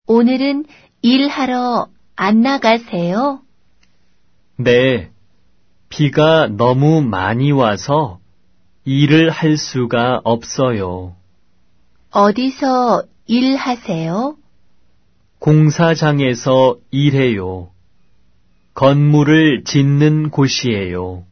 오늘은 일하러 안 나가세요? 네, 비가 너무 많이 와서 일을 할 수가 없어요. 어디서 일하세요? 공사장에서 일해요. 건물을 짓는 곳이에요.